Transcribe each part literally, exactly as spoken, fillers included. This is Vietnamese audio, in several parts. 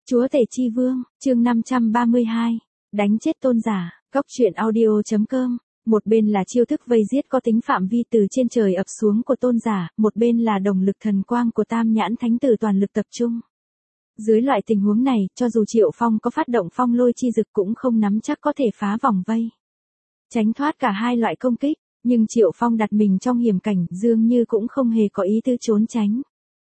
Chúa Tể Chi Vương, chương năm trăm ba mươi hai, đánh chết tôn giả, góc truyện audio.com. Một bên là chiêu thức vây giết có tính phạm vi từ trên trời ập xuống của tôn giả, một bên là đồng lực thần quang của tam nhãn thánh tử toàn lực tập trung. Dưới loại tình huống này, cho dù Triệu Phong có phát động phong lôi chi dực cũng không nắm chắc có thể phá vòng vây. Tránh thoát cả hai loại công kích, nhưng Triệu Phong đặt mình trong hiểm cảnh, dường như cũng không hề có ý tư trốn tránh.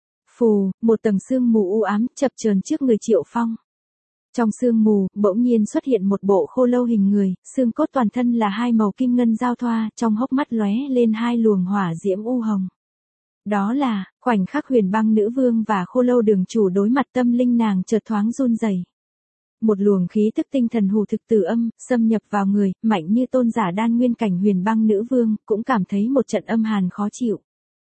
Phù, một tầng sương mù u ám chập chờn trước người Triệu Phong. Trong sương mù, bỗng nhiên xuất hiện một bộ khô lâu hình người, xương cốt toàn thân là hai màu kim ngân giao thoa, trong hốc mắt lóe lên hai luồng hỏa diễm u hồng. Đó là, khoảnh khắc Huyền Băng Nữ Vương và khô lâu đường chủ đối mặt, tâm linh nàng chợt thoáng run rẩy. Một luồng khí tức tinh thần hù thực từ âm, xâm nhập vào người, mạnh như tôn giả đan nguyên cảnh Huyền Băng Nữ Vương, cũng cảm thấy một trận âm hàn khó chịu.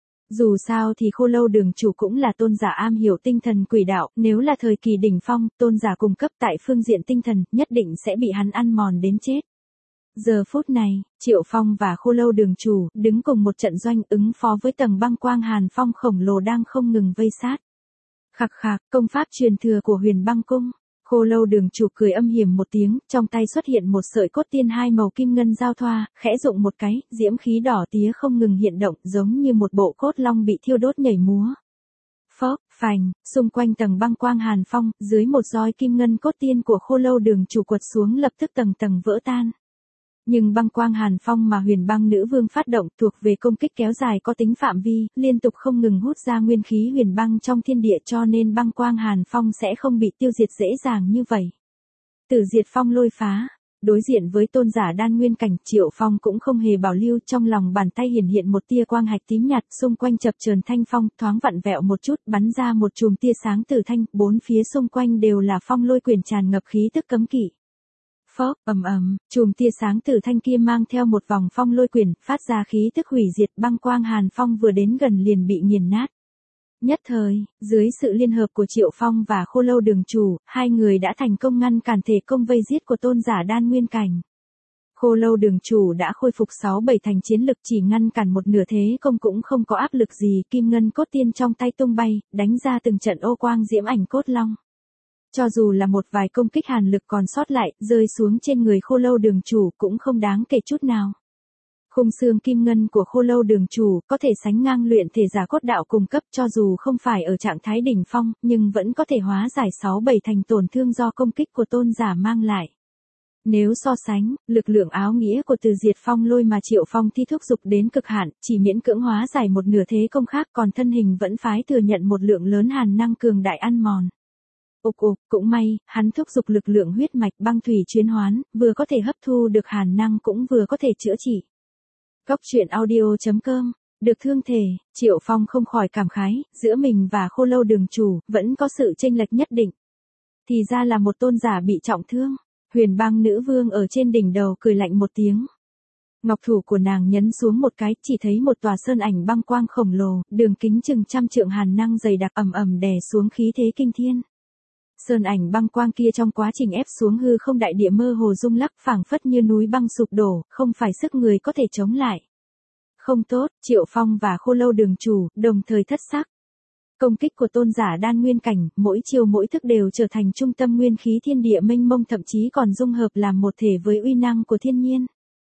Dù sao thì khô lâu đường chủ cũng là tôn giả am hiểu tinh thần quỷ đạo, nếu là thời kỳ đỉnh phong, tôn giả cung cấp tại phương diện tinh thần, nhất định sẽ bị hắn ăn mòn đến chết. Giờ phút này, Triệu Phong và khô lâu đường chủ, đứng cùng một trận doanh ứng phó với tầng băng quang hàn phong khổng lồ đang không ngừng vây sát. Khạc khạc, công pháp truyền thừa của Huyền Băng Cung. Khô lâu đường chủ cười âm hiểm một tiếng, trong tay xuất hiện một sợi cốt tiên hai màu kim ngân giao thoa, khẽ dụng một cái, diễm khí đỏ tía không ngừng hiện động, giống như một bộ cốt long bị thiêu đốt nhảy múa. Phốc, phành, xung quanh tầng băng quang hàn phong, dưới một roi kim ngân cốt tiên của khô lâu đường chủ quật xuống lập tức tầng tầng vỡ tan. Nhưng băng quang hàn phong mà Huyền Băng Nữ Vương phát động thuộc về công kích kéo dài có tính phạm vi, liên tục không ngừng hút ra nguyên khí huyền băng trong thiên địa, cho nên băng quang hàn phong sẽ không bị tiêu diệt dễ dàng như vậy. Tử diệt phong lôi phá, đối diện với tôn giả đan nguyên cảnh, Triệu Phong cũng không hề bảo lưu, trong lòng bàn tay hiển hiện một tia quang hạch tím nhạt, xung quanh chập chờn thanh phong, thoáng vặn vẹo một chút, bắn ra một chùm tia sáng từ thanh, bốn phía xung quanh đều là phong lôi quyển tràn ngập khí tức cấm kỵ. Phốc, ầm ầm, chùm tia sáng tử thanh kia mang theo một vòng phong lôi quyển, phát ra khí tức hủy diệt, băng quang hàn phong vừa đến gần liền bị nghiền nát. Nhất thời, dưới sự liên hợp của Triệu Phong và khô lâu đường chủ, hai người đã thành công ngăn cản thể công vây giết của tôn giả đan nguyên cảnh. Khô lâu đường chủ đã khôi phục sáu bảy thành chiến lực, chỉ ngăn cản một nửa thế công cũng không có áp lực gì, kim ngân cốt tiên trong tay tung bay, đánh ra từng trận ô quang diễm ảnh cốt long. Cho dù là một vài công kích hàn lực còn sót lại, rơi xuống trên người khô lâu đường chủ cũng không đáng kể chút nào. Khung xương kim ngân của khô lâu đường chủ có thể sánh ngang luyện thể giả cốt đạo cung cấp, cho dù không phải ở trạng thái đỉnh phong, nhưng vẫn có thể hóa giải sáu bảy thành tổn thương do công kích của tôn giả mang lại. Nếu so sánh, lực lượng áo nghĩa của từ diệt phong lôi mà Triệu Phong thi thúc dục đến cực hạn, chỉ miễn cưỡng hóa giải một nửa thế công khác, còn thân hình vẫn phái thừa nhận một lượng lớn hàn năng cường đại ăn mòn. Ục ục, cũng may, hắn thúc dục lực lượng huyết mạch băng thủy chuyến hoán, vừa có thể hấp thu được hàn năng cũng vừa có thể chữa trị. Góc truyện audio.com, được thương thể, Triệu Phong không khỏi cảm khái, giữa mình và khô lâu đường chủ, vẫn có sự chênh lệch nhất định. Thì ra là một tôn giả bị trọng thương, Huyền Băng Nữ Vương ở trên đỉnh đầu cười lạnh một tiếng. Ngọc thủ của nàng nhấn xuống một cái, chỉ thấy một tòa sơn ảnh băng quang khổng lồ, đường kính chừng trăm trượng hàn năng dày đặc ầm ầm đè xuống khí thế kinh thiên. Sơn ảnh băng quang kia trong quá trình ép xuống hư không đại địa mơ hồ rung lắc, phảng phất như núi băng sụp đổ, không phải sức người có thể chống lại. Không tốt, Triệu Phong và khô lâu đường chủ, đồng thời thất sắc. Công kích của tôn giả đan nguyên cảnh, mỗi chiều mỗi thức đều trở thành trung tâm nguyên khí thiên địa mênh mông, thậm chí còn dung hợp làm một thể với uy năng của thiên nhiên.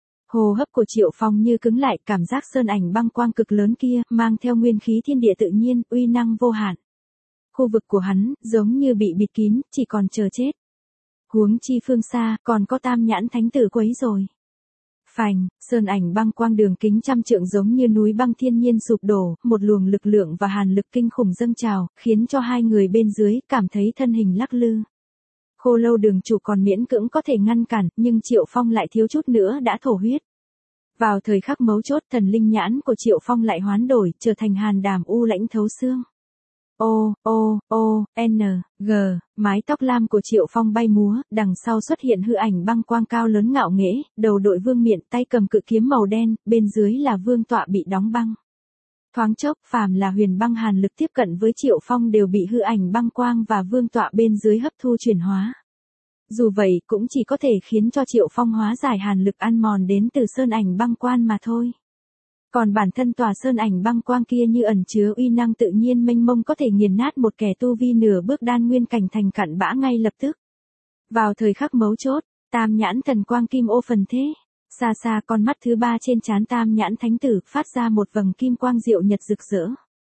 Hô hấp của Triệu Phong như cứng lại, cảm giác sơn ảnh băng quang cực lớn kia, mang theo nguyên khí thiên địa tự nhiên, uy năng vô hạn. Khu vực của hắn, giống như bị bịt kín, chỉ còn chờ chết. Huống chi phương xa, còn có tam nhãn thánh tử quấy rồi. Phành, sơn ảnh băng quang đường kính trăm trượng giống như núi băng thiên nhiên sụp đổ, một luồng lực lượng và hàn lực kinh khủng dâng trào, khiến cho hai người bên dưới, cảm thấy thân hình lắc lư. Khô lâu đường chủ còn miễn cưỡng có thể ngăn cản, nhưng Triệu Phong lại thiếu chút nữa đã thổ huyết. Vào thời khắc mấu chốt, thần linh nhãn của Triệu Phong lại hoán đổi, trở thành hàn đàm u lãnh thấu xương. O, O, O, N, G, mái tóc lam của Triệu Phong bay múa, đằng sau xuất hiện hư ảnh băng quang cao lớn ngạo nghễ, đầu đội vương miện, tay cầm cự kiếm màu đen, bên dưới là vương tọa bị đóng băng. Thoáng chốc, phàm là huyền băng hàn lực tiếp cận với Triệu Phong đều bị hư ảnh băng quang và vương tọa bên dưới hấp thu chuyển hóa. Dù vậy, cũng chỉ có thể khiến cho Triệu Phong hóa giải hàn lực ăn mòn đến từ sơn ảnh băng quan mà thôi. Còn bản thân tòa sơn ảnh băng quang kia như ẩn chứa uy năng tự nhiên mênh mông có thể nghiền nát một kẻ tu vi nửa bước đan nguyên cảnh thành cặn bã ngay lập tức. Vào thời khắc mấu chốt, tam nhãn thần quang kim ô phần thế. Xa xa con mắt thứ ba trên trán tam nhãn thánh tử phát ra một vầng kim quang diệu nhật rực rỡ.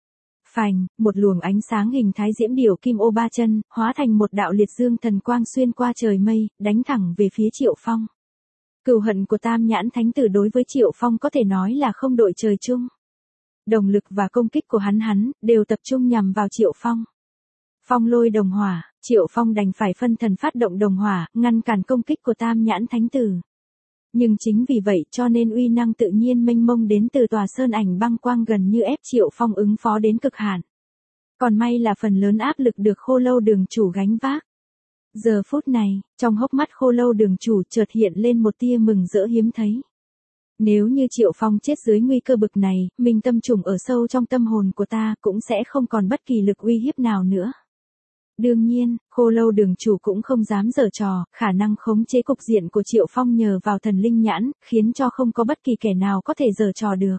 Phành, một luồng ánh sáng hình thái diễm điểu kim ô ba chân, hóa thành một đạo liệt dương thần quang xuyên qua trời mây, đánh thẳng về phía Triệu Phong. Cừu hận của tam nhãn thánh tử đối với Triệu Phong có thể nói là không đội trời chung. Đồng lực và công kích của hắn hắn, đều tập trung nhằm vào Triệu Phong. Phong lôi đồng hỏa, Triệu Phong đành phải phân thần phát động đồng hỏa, ngăn cản công kích của tam nhãn thánh tử. Nhưng chính vì vậy cho nên uy năng tự nhiên mênh mông đến từ tòa sơn ảnh băng quang gần như ép Triệu Phong ứng phó đến cực hạn. Còn may là phần lớn áp lực được Khô Lâu Đường chủ gánh vác. Giờ phút này, trong hốc mắt Khô Lâu Đường chủ chợt hiện lên một tia mừng rỡ hiếm thấy. Nếu như Triệu Phong chết dưới nguy cơ bực này, minh tâm trùng ở sâu trong tâm hồn của ta cũng sẽ không còn bất kỳ lực uy hiếp nào nữa. Đương nhiên, Khô Lâu Đường chủ cũng không dám giở trò, khả năng khống chế cục diện của Triệu Phong nhờ vào thần linh nhãn, khiến cho không có bất kỳ kẻ nào có thể giở trò được.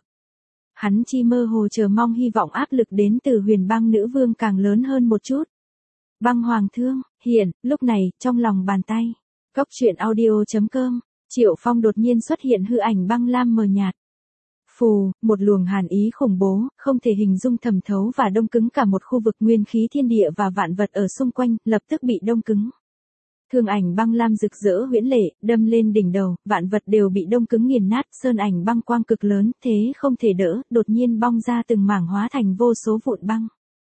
Hắn chi mơ hồ chờ mong hy vọng áp lực đến từ Huyền Băng Nữ Vương càng lớn hơn một chút. Băng Hoàng Thương, hiện, lúc này, trong lòng bàn tay. Cốc truyện audio chấm com, Triệu Phong đột nhiên xuất hiện hư ảnh băng lam mờ nhạt. Phù, một luồng hàn ý khủng bố, không thể hình dung thẩm thấu và đông cứng cả một khu vực nguyên khí thiên địa và vạn vật ở xung quanh, lập tức bị đông cứng. Thương ảnh băng lam rực rỡ huyễn lệ, đâm lên đỉnh đầu, vạn vật đều bị đông cứng nghiền nát, sơn ảnh băng quang cực lớn, thế không thể đỡ, đột nhiên bong ra từng mảng hóa thành vô số vụn băng.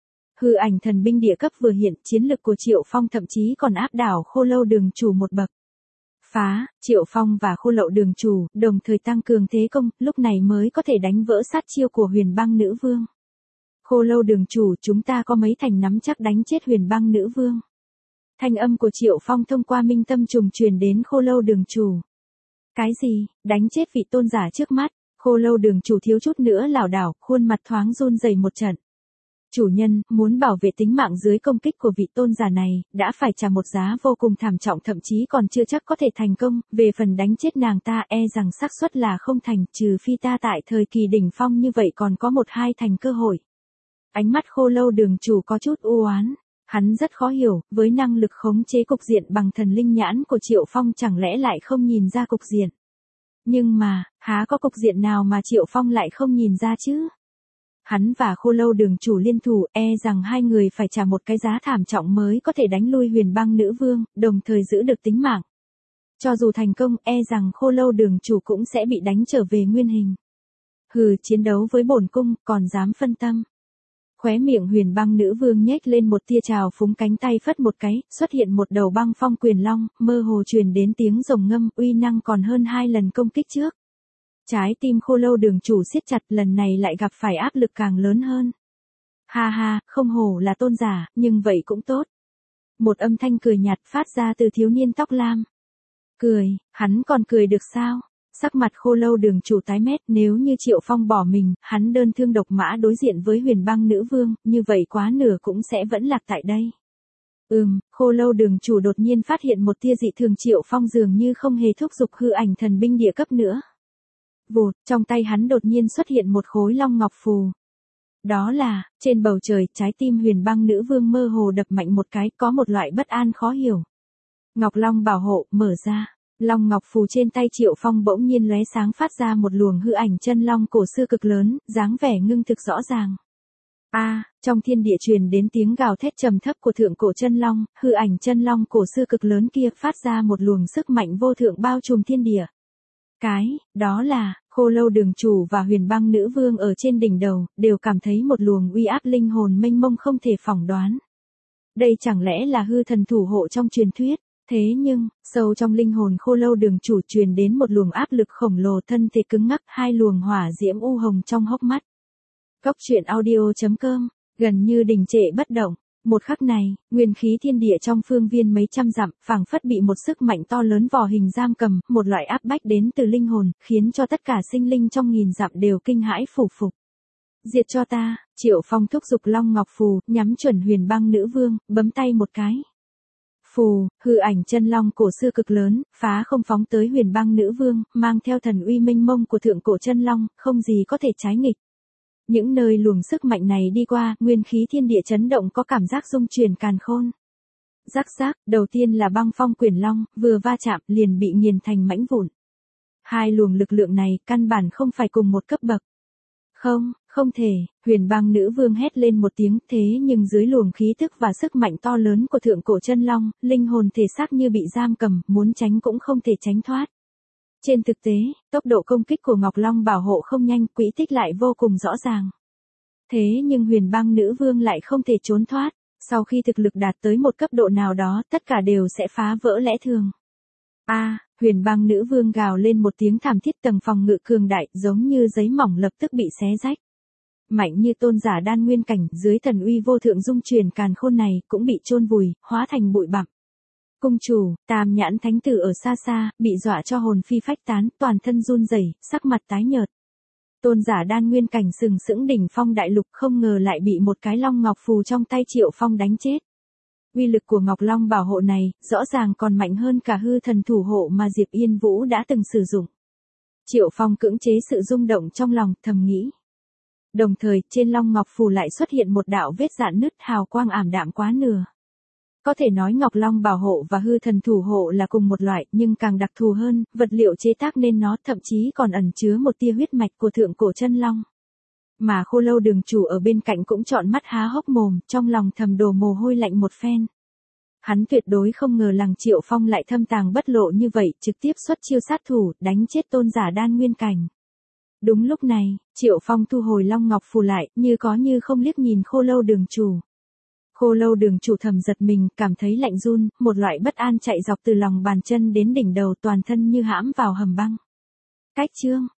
Hư ảnh thần binh địa cấp vừa hiện, chiến lực của Triệu Phong thậm chí còn áp đảo Khô Lâu Đường chủ một bậc. Phá, Triệu Phong và Khô Lậu Đường chủ đồng thời tăng cường thế công, lúc này mới có thể đánh vỡ sát chiêu của Huyền Băng Nữ Vương. Khô Lâu Đường chủ, chúng ta có mấy thành nắm chắc đánh chết Huyền Băng Nữ Vương. Thanh âm của Triệu Phong thông qua minh tâm trùng truyền đến Khô Lâu Đường chủ. Cái gì, đánh chết vị tôn giả trước mắt? Khô Lâu Đường chủ thiếu chút nữa lảo đảo, khuôn mặt thoáng run rẩy một trận. Chủ nhân, muốn bảo vệ tính mạng dưới công kích của vị tôn giả này, đã phải trả một giá vô cùng thảm trọng, thậm chí còn chưa chắc có thể thành công, về phần đánh chết nàng ta e rằng xác suất là không thành, trừ phi ta tại thời kỳ đỉnh phong như vậy còn có một hai thành cơ hội. Ánh mắt Khô Lâu Đường chủ có chút u oán, hắn rất khó hiểu, với năng lực khống chế cục diện bằng thần linh nhãn của Triệu Phong chẳng lẽ lại không nhìn ra cục diện. Nhưng mà, há có cục diện nào mà Triệu Phong lại không nhìn ra chứ? Hắn và Khô Lâu Đường chủ liên thủ, e rằng hai người phải trả một cái giá thảm trọng mới có thể đánh lui Huyền Băng Nữ Vương, đồng thời giữ được tính mạng. Cho dù thành công, e rằng Khô Lâu Đường chủ cũng sẽ bị đánh trở về nguyên hình. Hừ, chiến đấu với bổn cung, còn dám phân tâm. Khóe miệng Huyền Băng Nữ Vương nhếch lên một tia trào phúng, cánh tay phất một cái, xuất hiện một đầu băng phong quyền long, mơ hồ truyền đến tiếng rồng ngâm, uy năng còn hơn hai lần công kích trước. Trái tim Khô Lâu Đường chủ siết chặt, lần này lại gặp phải áp lực càng lớn hơn. Ha ha, không hổ là tôn giả, nhưng vậy cũng tốt. Một âm thanh cười nhạt phát ra từ thiếu niên tóc lam. Cười, hắn còn cười được sao? Sắc mặt Khô Lâu Đường chủ tái mét, nếu như Triệu Phong bỏ mình, hắn đơn thương độc mã đối diện với Huyền Băng Nữ Vương, như vậy quá nửa cũng sẽ vẫn lạc tại đây. Ừm, Khô Lâu Đường chủ đột nhiên phát hiện một tia dị thường, Triệu Phong dường như không hề thúc giục hư ảnh thần binh địa cấp nữa. Vụt, trong tay hắn đột nhiên xuất hiện một khối long ngọc phù. Đó là, trên bầu trời, trái tim Huyền Băng Nữ Vương mơ hồ đập mạnh một cái, có một loại bất an khó hiểu. Ngọc Long bảo hộ, mở ra. Long ngọc phù trên tay Triệu Phong bỗng nhiên lóe sáng, phát ra một luồng hư ảnh chân long cổ xưa cực lớn, dáng vẻ ngưng thực rõ ràng. A, à, trong thiên địa truyền đến tiếng gào thét trầm thấp của thượng cổ chân long, hư ảnh chân long cổ xưa cực lớn kia phát ra một luồng sức mạnh vô thượng bao trùm thiên địa. Cái, đó là, Khô Lâu Đường chủ và Huyền Băng Nữ Vương ở trên đỉnh đầu, đều cảm thấy một luồng uy áp linh hồn mênh mông không thể phỏng đoán. Đây chẳng lẽ là hư thần thủ hộ trong truyền thuyết? Thế nhưng, sâu trong linh hồn Khô Lâu Đường chủ truyền đến một luồng áp lực khổng lồ, thân thể cứng ngắc, hai luồng hỏa diễm u hồng trong hốc mắt. Cốc truyện audio chấm com, gần như đình trệ bất động. Một khắc này, nguyên khí thiên địa trong phương viên mấy trăm dặm, phảng phất bị một sức mạnh to lớn vò hình giam cầm, một loại áp bách đến từ linh hồn, khiến cho tất cả sinh linh trong nghìn dặm đều kinh hãi phủ phục. Diệt cho ta, Triệu Phong thúc giục Long Ngọc Phù, nhắm chuẩn Huyền Băng Nữ Vương, bấm tay một cái. Phù, hư ảnh chân long cổ xưa cực lớn, phá không phóng tới huyền băng nữ vương, mang theo thần uy mênh mông của thượng cổ chân long, không gì có thể trái nghịch. Những nơi luồng sức mạnh này đi qua, nguyên khí thiên địa chấn động có cảm giác rung chuyển càn khôn. Rắc rắc, đầu tiên là băng phong quyển long, vừa va chạm liền bị nghiền thành mảnh vụn. Hai luồng lực lượng này căn bản không phải cùng một cấp bậc. Không, không thể, huyền băng nữ vương hét lên một tiếng, thế nhưng dưới luồng khí thức và sức mạnh to lớn của thượng cổ chân long, linh hồn thể xác như bị giam cầm, muốn tránh cũng không thể tránh thoát. Trên thực tế, tốc độ công kích của Ngọc Long bảo hộ không nhanh, quỹ tích lại vô cùng rõ ràng. Thế nhưng huyền băng nữ vương lại không thể trốn thoát, sau khi thực lực đạt tới một cấp độ nào đó, tất cả đều sẽ phá vỡ lẽ thường. A, à, huyền băng nữ vương gào lên một tiếng thảm thiết, tầng phòng ngự cường đại, giống như giấy mỏng lập tức bị xé rách. Mạnh như tôn giả đan nguyên cảnh, dưới thần uy vô thượng dung truyền càn khôn này, cũng bị chôn vùi, hóa thành bụi bặm. Cung chủ, Tam Nhãn Thánh Tử ở xa xa, bị dọa cho hồn phi phách tán, toàn thân run rẩy, sắc mặt tái nhợt. Tôn giả đan nguyên cảnh sừng sững đỉnh phong đại lục, không ngờ lại bị một cái long ngọc phù trong tay Triệu Phong đánh chết. Uy lực của Ngọc Long bảo hộ này, rõ ràng còn mạnh hơn cả hư thần thủ hộ mà Diệp Yên Vũ đã từng sử dụng. Triệu Phong cưỡng chế sự rung động trong lòng, thầm nghĩ. Đồng thời, trên Long Ngọc phù lại xuất hiện một đạo vết rạn nứt, hào quang ảm đạm quá nửa. Có thể nói Ngọc Long bảo hộ và hư thần thủ hộ là cùng một loại, nhưng càng đặc thù hơn, vật liệu chế tác nên nó thậm chí còn ẩn chứa một tia huyết mạch của thượng cổ chân long. Mà Khô Lâu đường chủ ở bên cạnh cũng trọn mắt há hốc mồm, trong lòng thầm đổ mồ hôi lạnh một phen. Hắn tuyệt đối không ngờ Lăng Triệu Phong lại thâm tàng bất lộ như vậy, trực tiếp xuất chiêu sát thủ, đánh chết tôn giả đan nguyên cảnh. Đúng lúc này, Triệu Phong thu hồi Long Ngọc phù lại, như có như không liếc nhìn Khô Lâu đường chủ. Khô Lâu đường chủ thầm giật mình, cảm thấy lạnh run, một loại bất an chạy dọc từ lòng bàn chân đến đỉnh đầu, toàn thân như hãm vào hầm băng. Cách chương